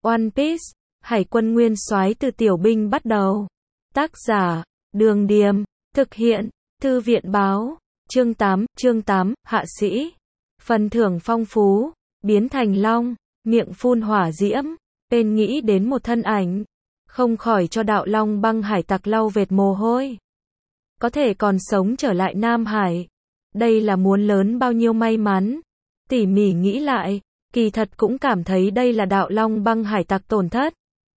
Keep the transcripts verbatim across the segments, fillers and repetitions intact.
One Piece, Hải quân nguyên soái từ tiểu binh bắt đầu. Tác giả, Đường Điềm, thực hiện, Thư viện báo, chương tám, chương tám, hạ sĩ. Phần thưởng phong phú, biến thành long, miệng phun hỏa diễm, bên nghĩ đến một thân ảnh, không khỏi cho đạo long băng hải tặc lau vệt mồ hôi. Có thể còn sống trở lại Nam Hải, đây là muốn lớn bao nhiêu may mắn. Tỉ mỉ nghĩ lại, kỳ thật cũng cảm thấy đây là đạo long băng hải tặc tổn thất.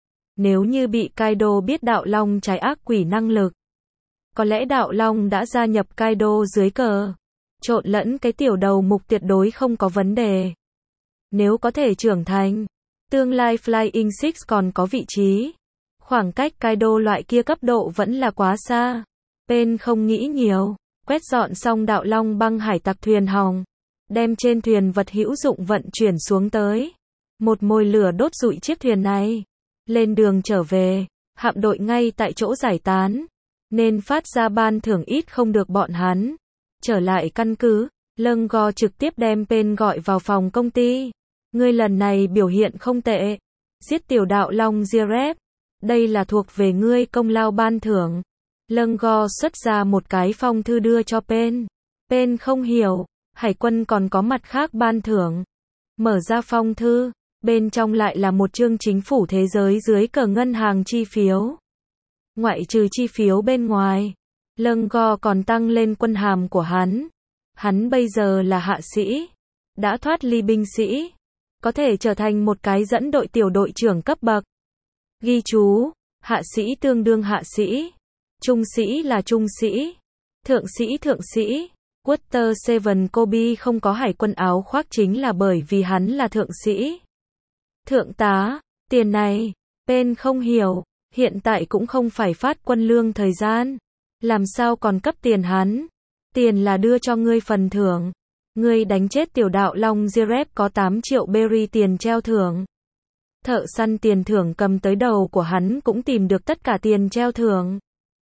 Nếu như bị Kaido biết đạo long trái ác quỷ năng lực, có lẽ đạo long đã gia nhập Kaido dưới cờ, trộn lẫn cái tiểu đầu mục tuyệt đối không có vấn đề. Nếu có thể trưởng thành, tương lai Flying Six còn có vị trí. Khoảng cách Kaido loại kia cấp độ vẫn là quá xa. Pen không nghĩ nhiều, quét dọn xong đạo long băng hải tặc thuyền hỏng, đem trên thuyền vật hữu dụng vận chuyển xuống tới. Một mồi lửa đốt rụi chiếc thuyền này. Lên đường trở về, hạm đội ngay tại chỗ giải tán, nên phát ra ban thưởng ít không được bọn hắn. Trở lại căn cứ, Lâng Go trực tiếp đem Pen gọi vào phòng công ty. Ngươi lần này biểu hiện không tệ. Giết tiểu đạo long Zeref. Đây là thuộc về ngươi công lao ban thưởng. Lâng Go xuất ra một cái phong thư đưa cho Pen. Pen không hiểu, hải quân còn có mặt khác ban thưởng. Mở ra phong thư, bên trong lại là một chương chính phủ thế giới dưới cờ ngân hàng chi phiếu. Ngoại trừ chi phiếu bên ngoài, Lâng Go còn tăng lên quân hàm của hắn. Hắn bây giờ là hạ sĩ, đã thoát ly binh sĩ, có thể trở thành một cái dẫn đội tiểu đội trưởng cấp bậc. Ghi chú, hạ sĩ tương đương hạ sĩ, trung sĩ là trung sĩ, thượng sĩ thượng sĩ. Water Seven Kobe không có hải quân áo khoác chính là bởi vì hắn là thượng sĩ. Thượng tá, tiền này, Pen không hiểu, hiện tại cũng không phải phát quân lương thời gian, làm sao còn cấp tiền hắn? Tiền là đưa cho ngươi phần thưởng. Ngươi đánh chết tiểu đạo long Zeref có tám triệu berry tiền treo thưởng. Thợ săn tiền thưởng cầm tới đầu của hắn cũng tìm được tất cả tiền treo thưởng.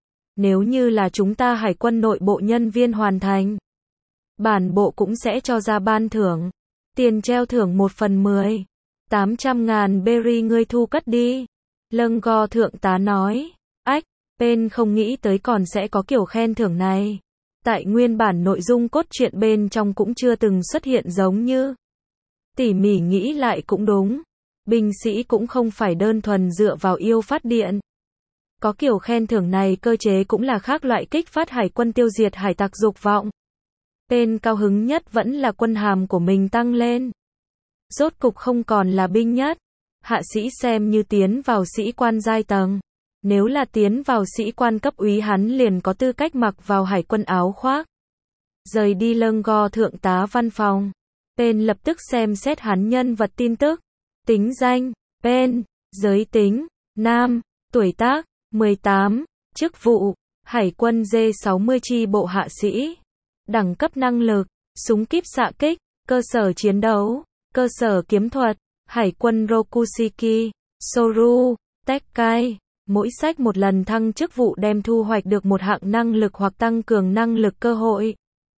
Nếu như là chúng ta hải quân nội bộ nhân viên hoàn thành, bản bộ cũng sẽ cho ra ban thưởng. Tiền treo thưởng một phần mười. tám trăm ngàn berry ngươi thu cất đi. Lâng Go thượng tá nói. Ách, Pen không nghĩ tới còn sẽ có kiểu khen thưởng này. Tại nguyên bản nội dung cốt truyện bên trong cũng chưa từng xuất hiện giống như. Tỉ mỉ nghĩ lại cũng đúng. Binh sĩ cũng không phải đơn thuần dựa vào yêu phát điện. Có kiểu khen thưởng này cơ chế cũng là khác loại kích phát hải quân tiêu diệt hải tặc dục vọng. Pen cao hứng nhất vẫn là quân hàm của mình tăng lên. Rốt cục không còn là binh nhất. Hạ sĩ xem như tiến vào sĩ quan giai tầng. Nếu là tiến vào sĩ quan cấp úy hắn liền có tư cách mặc vào hải quân áo khoác. Rời đi Lâng Go thượng tá văn phòng. Pen lập tức xem xét hắn nhân vật tin tức. Tính danh, Pen, giới tính, nam, tuổi tác, mười tám, chức vụ, hải quân D sáu mươi chi bộ hạ sĩ. Đẳng cấp năng lực, súng kíp xạ kích, cơ sở chiến đấu, cơ sở kiếm thuật, hải quân Rokushiki, Soru, Tekkai. Mỗi sách một lần thăng chức vụ đem thu hoạch được một hạng năng lực hoặc tăng cường năng lực cơ hội.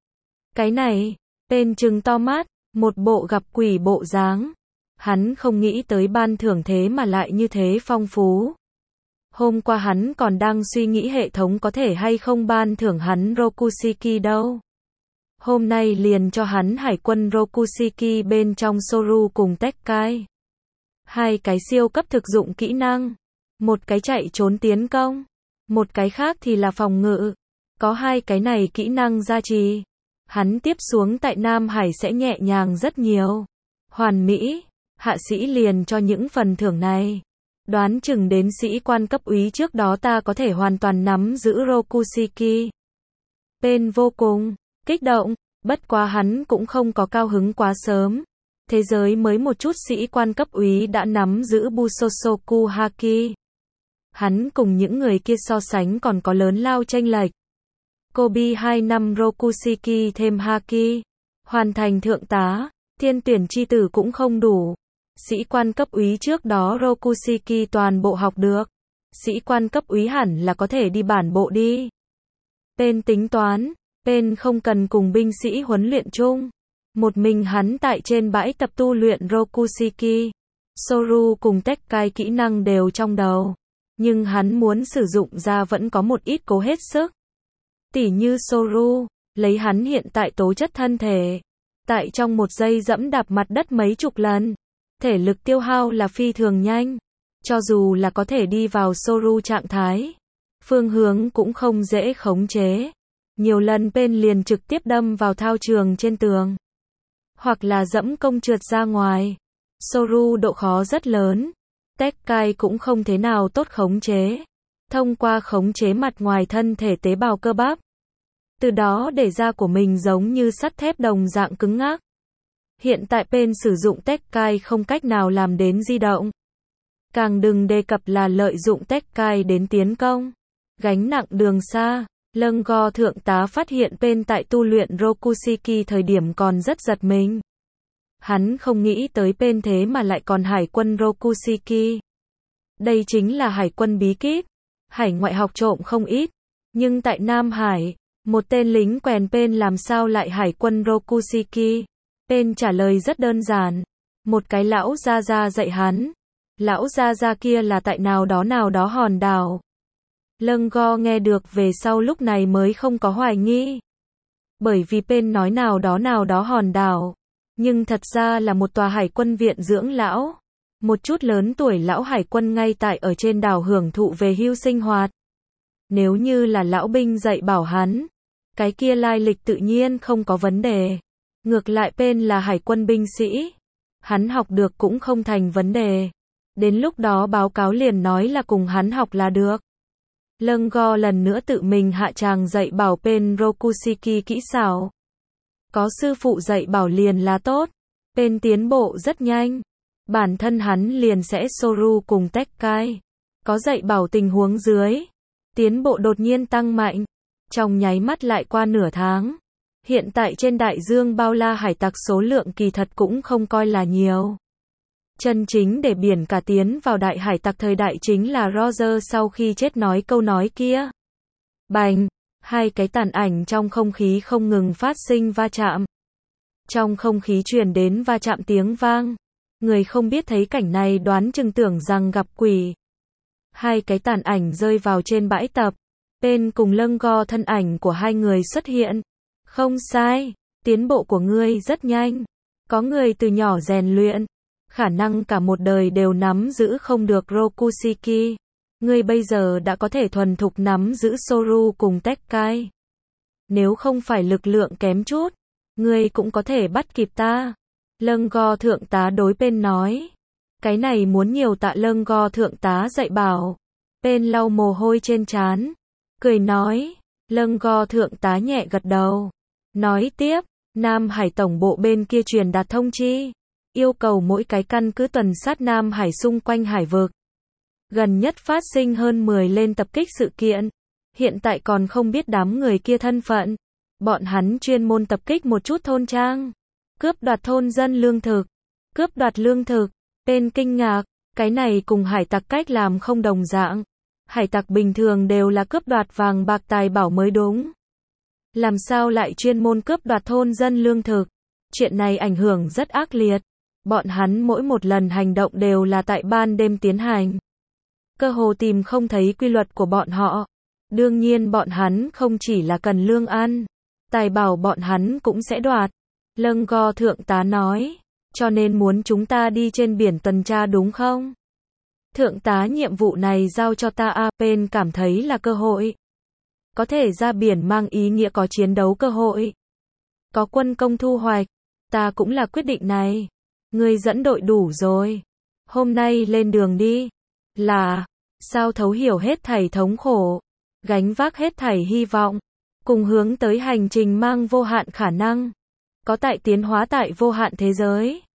Cái này, Pen trừng to mắt, một bộ gặp quỷ bộ dáng. Hắn không nghĩ tới ban thưởng thế mà lại như thế phong phú. Hôm qua hắn còn đang suy nghĩ hệ thống có thể hay không ban thưởng hắn Rokushiki đâu. Hôm nay liền cho hắn hải quân Rokushiki bên trong Soru cùng Tekkai. Hai cái siêu cấp thực dụng kỹ năng. Một cái chạy trốn tiến công. Một cái khác thì là phòng ngự. Có hai cái này kỹ năng gia trì. Hắn tiếp xuống tại Nam Hải sẽ nhẹ nhàng rất nhiều. Hoàn mỹ. Hạ sĩ liền cho những phần thưởng này. Đoán chừng đến sĩ quan cấp úy trước đó ta có thể hoàn toàn nắm giữ Rokushiki. Pen vô cùng kích động, bất quá hắn cũng không có cao hứng quá sớm. Thế giới mới một chút sĩ quan cấp úy đã nắm giữ Busosoku Haki. Hắn cùng những người kia so sánh còn có lớn lao chênh lệch. Kobe hai năm Rokushiki thêm Haki. Hoàn thành thượng tá, thiên tuyển chi tử cũng không đủ. Sĩ quan cấp úy trước đó Rokushiki toàn bộ học được. Sĩ quan cấp úy hẳn là có thể đi bản bộ đi. Pen tính toán, Pen không cần cùng binh sĩ huấn luyện chung. Một mình hắn tại trên bãi tập tu luyện Rokushiki. Soru cùng Tekkai kỹ năng đều trong đầu, nhưng hắn muốn sử dụng ra vẫn có một ít cố hết sức. Tỉ như Soru, lấy hắn hiện tại tố chất thân thể, tại trong một giây dẫm đạp mặt đất mấy chục lần, thể lực tiêu hao là phi thường nhanh. Cho dù là có thể đi vào Soru trạng thái, phương hướng cũng không dễ khống chế. Nhiều lần Pain liền trực tiếp đâm vào thao trường trên tường, hoặc là dẫm công trượt ra ngoài. Soru độ khó rất lớn, Tekkai cũng không thế nào tốt khống chế. Thông qua khống chế mặt ngoài thân thể tế bào cơ bắp, từ đó để da của mình giống như sắt thép đồng dạng cứng ngắc. Hiện tại Pain sử dụng Tekkai không cách nào làm đến di động. Càng đừng đề cập là lợi dụng Tekkai đến tiến công. Gánh nặng đường xa, Lâng Go thượng tá phát hiện Pain tại tu luyện Rokushiki thời điểm còn rất giật mình. Hắn không nghĩ tới Pain thế mà lại còn hải quân Rokushiki. Đây chính là hải quân bí kíp. Hải ngoại học trộm không ít. Nhưng tại Nam Hải, một tên lính quèn Pain làm sao lại hải quân Rokushiki? Pain trả lời rất đơn giản. Một cái lão gia gia dạy hắn. Lão gia gia kia là tại nào đó nào đó hòn đảo. Lâng Go nghe được về sau lúc này mới không có hoài nghi. Bởi vì Pain nói nào đó nào đó hòn đảo. Nhưng thật ra là một tòa hải quân viện dưỡng lão. Một chút lớn tuổi lão hải quân ngay tại ở trên đảo hưởng thụ về hưu sinh hoạt. Nếu như là lão binh dạy bảo hắn, cái kia lai lịch tự nhiên không có vấn đề. Ngược lại Pain là hải quân binh sĩ, hắn học được cũng không thành vấn đề. Đến lúc đó báo cáo liền nói là cùng hắn học là được. Lâng Go lần nữa tự mình hạ tràng dạy bảo Pain Rokushiki kỹ xảo. Có sư phụ dạy bảo liền là tốt. Pain tiến bộ rất nhanh. Bản thân hắn liền sẽ Soru cùng Tekkai. Có dạy bảo tình huống dưới, tiến bộ đột nhiên tăng mạnh. Trong nháy mắt lại qua nửa tháng. Hiện tại trên đại dương bao la hải tặc số lượng kỳ thật cũng không coi là nhiều. Chân chính để biển cả tiến vào đại hải tặc thời đại chính là Roger sau khi chết nói câu nói kia. Bành! Hai cái tàn ảnh trong không khí không ngừng phát sinh va chạm. Trong không khí truyền đến va chạm tiếng vang. Người không biết thấy cảnh này đoán chừng tưởng rằng gặp quỷ. Hai cái tàn ảnh rơi vào trên bãi tập. Pain cùng Lâng Go thân ảnh của hai người xuất hiện. Không sai, tiến bộ của ngươi rất nhanh. Có người từ nhỏ rèn luyện, khả năng cả một đời đều nắm giữ không được Rokushiki. Ngươi bây giờ đã có thể thuần thục nắm giữ Soru cùng Tekkai. Nếu không phải lực lượng kém chút, ngươi cũng có thể bắt kịp ta. Lâng Go thượng tá đối Pain nói. Cái này muốn nhiều tạ Lâng Go thượng tá dạy bảo. Pain lau mồ hôi trên trán, cười nói. Lâng Go thượng tá nhẹ gật đầu. Nói tiếp, Nam Hải tổng bộ bên kia truyền đạt thông chi. Yêu cầu mỗi cái căn cứ tuần sát Nam Hải xung quanh hải vực. Gần nhất phát sinh hơn mười lên tập kích sự kiện. Hiện tại còn không biết đám người kia thân phận. Bọn hắn chuyên môn tập kích một chút thôn trang. Cướp đoạt thôn dân lương thực. Cướp đoạt lương thực. Pain kinh ngạc. Cái này cùng hải tặc cách làm không đồng dạng. Hải tặc bình thường đều là cướp đoạt vàng bạc tài bảo mới đúng. Làm sao lại chuyên môn cướp đoạt thôn dân lương thực? Chuyện này ảnh hưởng rất ác liệt. Bọn hắn mỗi một lần hành động đều là tại ban đêm tiến hành. Cơ hồ tìm không thấy quy luật của bọn họ. Đương nhiên bọn hắn không chỉ là cần lương ăn. Tài bảo bọn hắn cũng sẽ đoạt. Lâng Go thượng tá nói. Cho nên muốn chúng ta đi trên biển tuần tra đúng không? Thượng tá nhiệm vụ này giao cho ta. A. Pain cảm thấy là cơ hội. Có thể ra biển mang ý nghĩa có chiến đấu cơ hội. Có quân công thu hoạch. Ta cũng là quyết định này. Ngươi dẫn đội đủ rồi. Hôm nay lên đường đi. Là, sao thấu hiểu hết thảy thống khổ. Gánh vác hết thảy hy vọng. Cùng hướng tới hành trình mang vô hạn khả năng. Có tại tiến hóa tại vô hạn thế giới.